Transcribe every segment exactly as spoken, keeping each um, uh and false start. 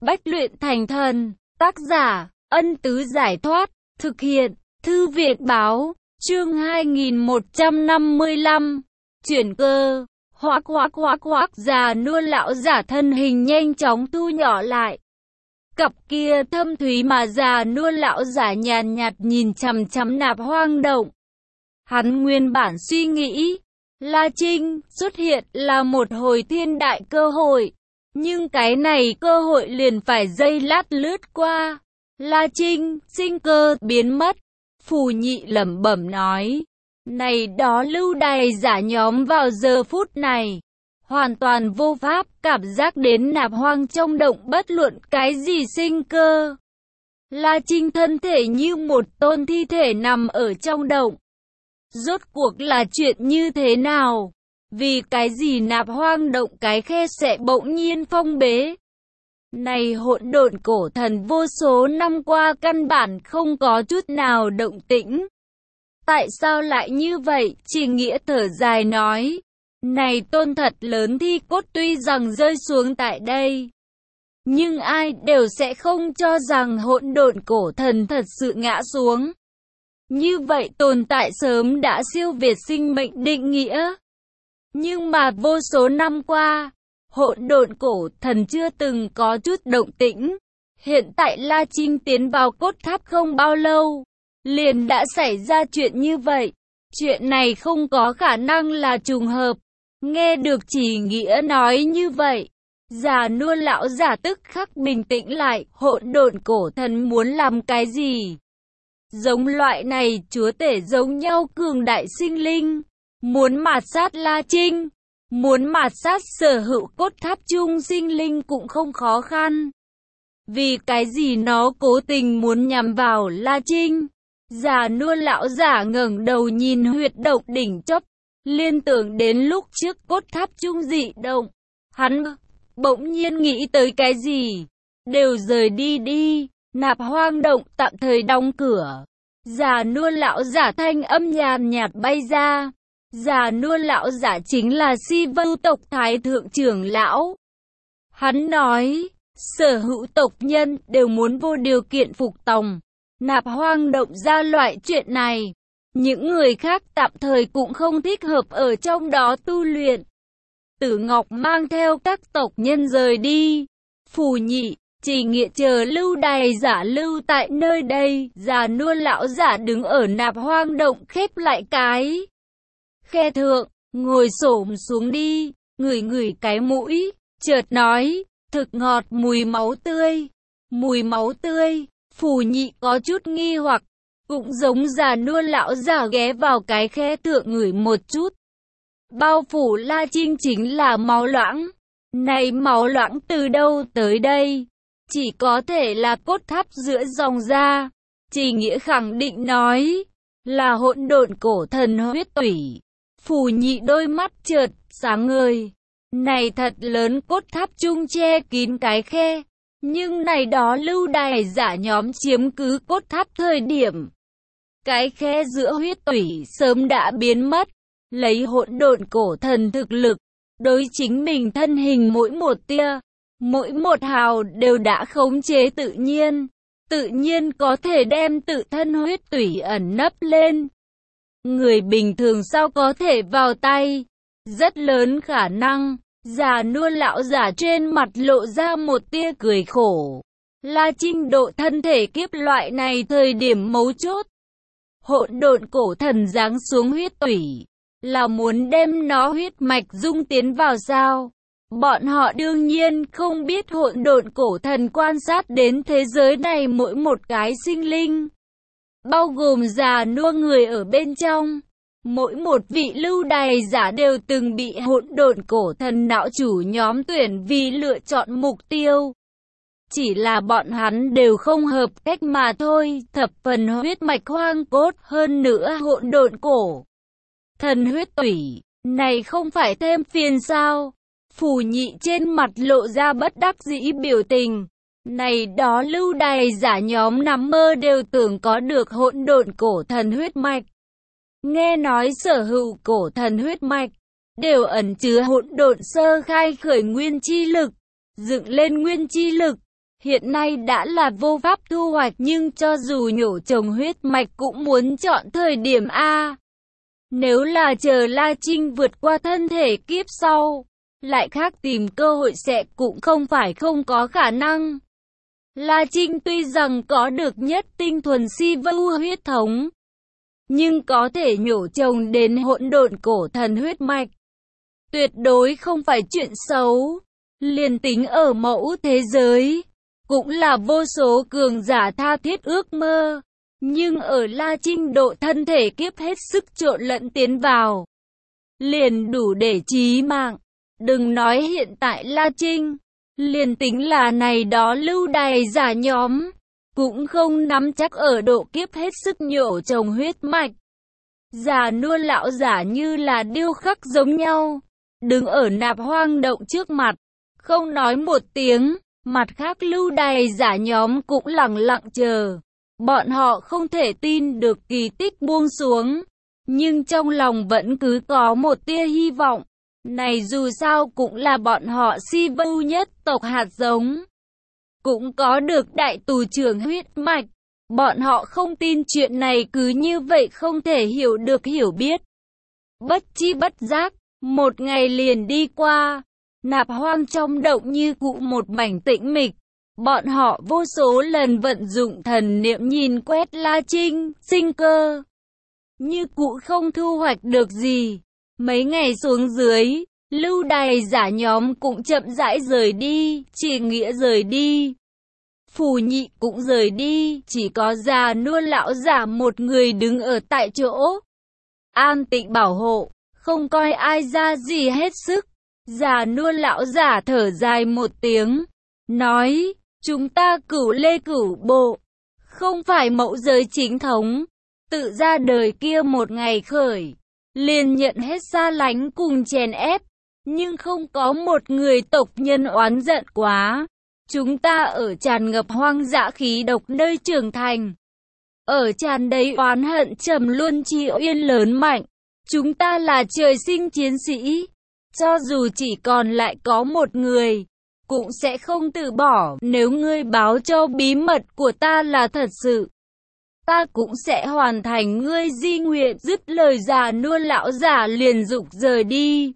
Bách luyện thành thần. Tác giả, Ân Tứ Giải Thoát. Thực hiện, Thư viện Báo. Chương hai nghìn một trăm năm mươi lăm. Chuyển cơ. Hoác hoác hoác hoác. Già nua lão giả thân hình nhanh chóng thu nhỏ lại. Cặp kia thâm thúy mà già nua lão giả nhàn nhạt nhìn chằm chằm Nạp Hoang Động. Hắn nguyên bản suy nghĩ, La Trinh xuất hiện là một hồi thiên đại cơ hội. Nhưng cái này cơ hội liền phải giây lát lướt qua. La Trinh, sinh cơ biến mất. Phù Nhị lẩm bẩm nói. Này đó lưu đày giả nhóm vào giờ phút này. Hoàn toàn vô pháp cảm giác đến Nạp Hoang trong động bất luận cái gì sinh cơ. La Trinh thân thể như một tôn thi thể nằm ở trong động. Rốt cuộc là chuyện như thế nào? Vì cái gì Nạp Hoang động cái khe sẽ bỗng nhiên phong bế? Này hỗn độn cổ thần vô số năm qua căn bản không có chút nào động tĩnh. Tại sao lại như vậy? Chỉ Nghĩa thở dài nói. Này tôn thật lớn thi cốt tuy rằng rơi xuống tại đây. Nhưng ai đều sẽ không cho rằng hỗn độn cổ thần thật sự ngã xuống. Như vậy tồn tại sớm đã siêu việt sinh mệnh định nghĩa. Nhưng mà vô số năm qua, hỗn độn cổ thần chưa từng có chút động tĩnh. Hiện tại La Trinh tiến vào cốt tháp không bao lâu, liền đã xảy ra chuyện như vậy. Chuyện này không có khả năng là trùng hợp. Nghe được Chỉ Nghĩa nói như vậy, già nua lão giả tức khắc bình tĩnh lại. Hỗn độn cổ thần muốn làm cái gì? Giống loại này chúa tể giống nhau cường đại sinh linh, muốn mạt sát La Trinh, muốn mạt sát sở hữu cốt tháp chung sinh linh cũng không khó khăn. Vì cái gì nó cố tình muốn nhằm vào La Trinh? Già nua lão giả ngẩng đầu nhìn huyệt động đỉnh chóp, liên tưởng đến lúc trước cốt tháp chung dị động. Hắn bỗng nhiên nghĩ tới cái gì? Đều rời đi đi. Nạp Hoang động tạm thời đóng cửa. Già nua lão giả thanh âm nhàn nhạt bay ra. Già nua lão giả chính là Si Vưu tộc Thái thượng trưởng lão. Hắn nói, sở hữu tộc nhân đều muốn vô điều kiện phục tòng Nạp Hoang động ra loại chuyện này. Những người khác tạm thời cũng không thích hợp ở trong đó tu luyện. Tử Ngọc mang theo các tộc nhân rời đi. Phù Nhị, Chỉ Nghĩa chờ lưu đày giả lưu tại nơi đây. Già nua lão giả đứng ở Nạp Hoang động khép lại cái khe thượng, ngồi xổm xuống đi, ngửi ngửi cái mũi, chợt nói, thực ngọt mùi máu tươi. Mùi máu tươi. Phù Nhị có chút nghi hoặc, cũng giống già nua lão giả ghé vào cái khe thượng ngửi một chút. Bao phủ La Trinh chính là máu loãng. Này máu loãng từ đâu tới đây? Chỉ có thể là cốt tháp giữa dòng da. Chỉ Nghĩa khẳng định nói, là hỗn độn cổ thần huyết tủy. Phù Nhị đôi mắt chợt sáng ngời. Này thật lớn cốt tháp chung che kín cái khe. Nhưng này đó lưu đày giả nhóm chiếm cứ cốt tháp thời điểm. Cái khe giữa huyết tủy sớm đã biến mất. Lấy hỗn độn cổ thần thực lực, đối chính mình thân hình mỗi một tia, mỗi một hào đều đã khống chế tự nhiên. Tự nhiên có thể đem tự thân huyết tủy ẩn nấp lên. Người bình thường sao có thể vào tay? Rất lớn khả năng. Già nua lão giả trên mặt lộ ra một tia cười khổ. La Trinh độ thân thể kiếp loại này thời điểm mấu chốt. Hỗn độn cổ thần giáng xuống huyết tủy, là muốn đem nó huyết mạch dung tiến vào sao? Bọn họ đương nhiên không biết hỗn độn cổ thần quan sát đến thế giới này mỗi một cái sinh linh, bao gồm già nua người ở bên trong. Mỗi một vị lưu đày giả đều từng bị hỗn độn cổ thần não chủ nhóm tuyển vì lựa chọn mục tiêu. Chỉ là bọn hắn đều không hợp cách mà thôi. Thập phần huyết mạch hoang cốt, hơn nữa hỗn độn cổ thần huyết tủy, này không phải thêm phiền sao? Phù Nhị trên mặt lộ ra bất đắc dĩ biểu tình. Này đó lưu đày giả nhóm nằm mơ đều tưởng có được hỗn độn cổ thần huyết mạch. Nghe nói sở hữu cổ thần huyết mạch đều ẩn chứa hỗn độn sơ khai khởi nguyên chi lực, dựng lên nguyên chi lực. hiện nay đã là vô pháp thu hoạch, nhưng cho dù nhổ trồng huyết mạch cũng muốn chọn thời điểm A. Nếu là chờ La Trinh vượt qua thân thể kiếp sau, lại khác tìm cơ hội sẽ cũng không phải không có khả năng. La Trinh tuy rằng có được nhất tinh thuần si vu huyết thống, nhưng có thể nhổ trồng đến hỗn độn cổ thần huyết mạch. Tuyệt đối không phải chuyện xấu. Liền tính ở mẫu thế giới, cũng là vô số cường giả tha thiết ước mơ. Nhưng ở La Trinh độ thân thể kiếp hết sức trộn lẫn tiến vào, liền đủ để chí mạng. Đừng nói hiện tại La Trinh, liền tính là này đó lưu đày giả nhóm, cũng không nắm chắc ở độ kiếp hết sức nhổ trồng huyết mạch. Già nua lão giả như là điêu khắc giống nhau, đứng ở nạp hoang động trước mặt, không nói một tiếng. Mặt khác lưu đày giả nhóm cũng lặng lặng chờ. Bọn họ không thể tin được kỳ tích buông xuống, nhưng trong lòng vẫn cứ có một tia hy vọng. Này dù sao cũng là bọn họ si vu nhất tộc hạt giống, cũng có được đại tù trưởng huyết mạch. Bọn họ không tin chuyện này cứ như vậy không thể hiểu được hiểu biết. Bất chi bất giác, một ngày liền đi qua, nạp hoang trong động như cũ một mảnh tĩnh mịch. Bọn họ vô số lần vận dụng thần niệm nhìn quét La Trinh, sinh cơ, như cũ không thu hoạch được gì. Mấy ngày xuống dưới, lưu đày giả nhóm cũng chậm rãi rời đi, Chỉ Nghĩa rời đi, Phù Nhị cũng rời đi, chỉ có già nua lão giả một người đứng ở tại chỗ, an tịnh bảo hộ, không coi ai ra gì hết sức. Già nua lão giả thở dài một tiếng, nói, chúng ta cửu lê cửu bộ, không phải mẫu giới chính thống, tự ra đời kia một ngày khởi, liền nhận hết xa lánh cùng chèn ép, nhưng không có một người tộc nhân oán giận quá. Chúng ta ở tràn ngập hoang dã khí độc nơi trưởng thành, ở tràn đầy oán hận trầm luân chi uyên lớn mạnh. Chúng ta là trời sinh chiến sĩ, cho dù chỉ còn lại có một người, cũng sẽ không từ bỏ. Nếu ngươi báo cho bí mật của ta là thật sự, ta cũng sẽ hoàn thành ngươi di nguyện. Dứt lời già nua lão giả liền dục rời đi.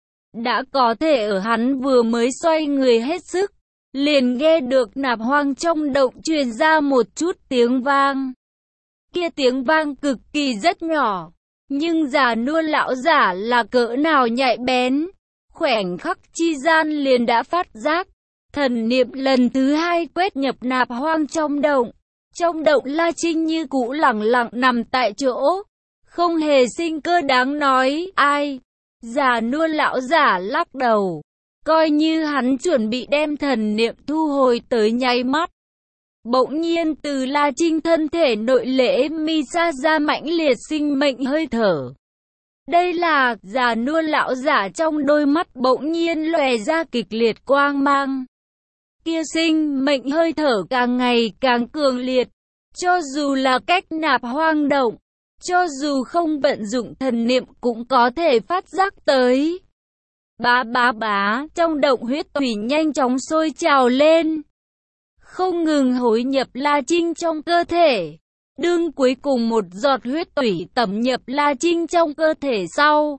Đã có thể ở hắn vừa mới xoay người hết sức, liền nghe được nạp hoang trong động truyền ra một chút tiếng vang. Kia tiếng vang cực kỳ rất nhỏ, nhưng già nua lão giả là cỡ nào nhạy bén, khoảnh khắc chi gian liền đã phát giác. Thần niệm lần thứ hai quét nhập nạp hoang trong động. Trong động La Trinh như cũ lẳng lặng nằm tại chỗ, không hề sinh cơ đáng nói. Ai? Già nua lão giả lắc đầu, coi như hắn chuẩn bị đem thần niệm thu hồi tới nháy mắt. Bỗng nhiên từ La Trinh thân thể nội lễ mi sa ra mãnh liệt sinh mệnh hơi thở. Đây là, già nua lão giả trong đôi mắt bỗng nhiên lòe ra kịch liệt quang mang. Kia sinh mệnh hơi thở càng ngày càng cường liệt, cho dù là cách nạp hoang động, cho dù không vận dụng thần niệm cũng có thể phát giác tới. Bá bá bá, trong động huyết thủy nhanh chóng sôi trào lên, không ngừng hối nhập La Trinh trong cơ thể. Đương cuối cùng một giọt huyết thủy tẩm nhập La Trinh trong cơ thể sau,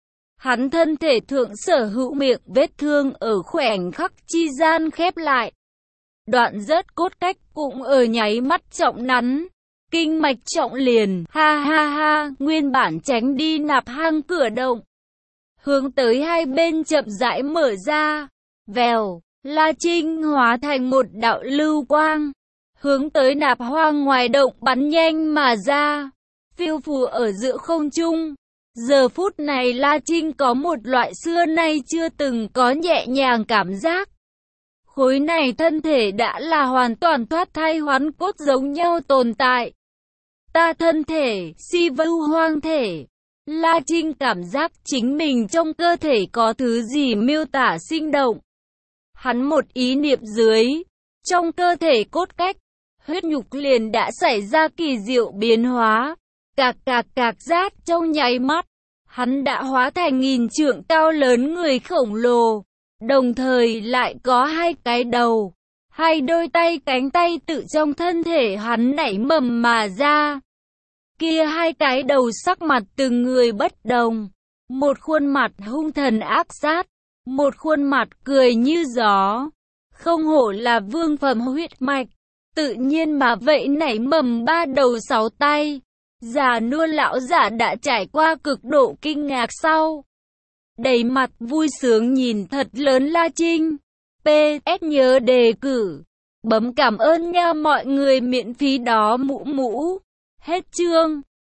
hắn thân thể thượng sở hữu miệng vết thương ở khoảnh khắc chi gian khép lại. Đoạn rớt cốt cách cũng ở nháy mắt trọng nắn, kinh mạch trọng liền. Ha ha ha, nguyên bản tránh đi nạp hang cửa động, hướng tới hai bên chậm rãi mở ra. Vèo, La Trinh hóa thành một đạo lưu quang, hướng tới nạp hoang ngoài động bắn nhanh mà ra, phiêu phù ở giữa không trung. Giờ phút này La Trinh có một loại xưa nay chưa từng có nhẹ nhàng cảm giác. Khối này thân thể đã là hoàn toàn thoát thai hoán cốt giống nhau tồn tại. Ta thân thể, si vu hoang thể. La Trinh cảm giác chính mình trong cơ thể có thứ gì miêu tả sinh động. Hắn một ý niệm dưới, trong cơ thể cốt cách, huyết nhục liền đã xảy ra kỳ diệu biến hóa. Cạc cạc cạc rát trong nháy mắt, hắn đã hóa thành nghìn trượng cao lớn người khổng lồ, đồng thời lại có hai cái đầu, Hai đôi tay cánh tay tự trong thân thể hắn nảy mầm mà ra. Kia hai cái đầu sắc mặt từng người bất đồng. Một khuôn mặt hung thần ác sát, một khuôn mặt cười như gió. Không hổ là vương phẩm huyết mạch, tự nhiên mà vậy nảy mầm ba đầu sáu tay. Già nua lão giả đã trải qua cực độ kinh ngạc sau. Đầy mặt vui sướng nhìn thật lớn La Trinh. pê ét nhớ đề cử. Bấm cảm ơn nha mọi người miễn phí đó mũ mũ. Hết chương.